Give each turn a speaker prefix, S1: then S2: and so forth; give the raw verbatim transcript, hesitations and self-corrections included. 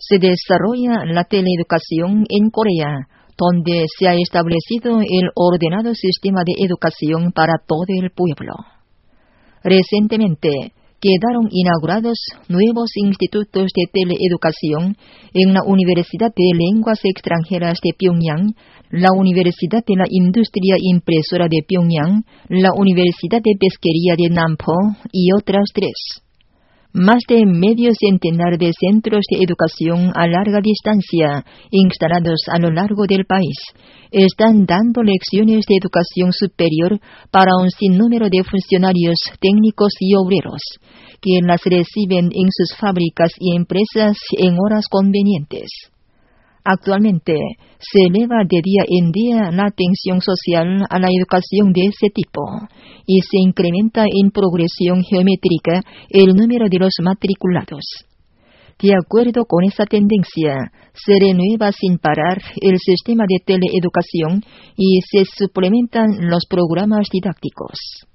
S1: Se desarrolla la teleeducación en Corea, donde se ha establecido el ordenado sistema de educación para todo el pueblo. Recientemente, quedaron inaugurados nuevos institutos de teleeducación en la Universidad de Lenguas Extranjeras de Pyongyang, la Universidad de la Industria Impresora de Pyongyang, la Universidad de Pesquería de Nampo y otras tres. Más de medio centenar de centros de educación a larga distancia, instalados a lo largo del país, están dando lecciones de educación superior para un sinnúmero de funcionarios técnicos y obreros, que las reciben en sus fábricas y empresas en horas convenientes. Actualmente, se eleva de día en día la atención social a la educación de ese tipo y se incrementa en progresión geométrica el número de los matriculados. De acuerdo con esa tendencia, se renueva sin parar el sistema de teleeducación y se suplementan los programas didácticos.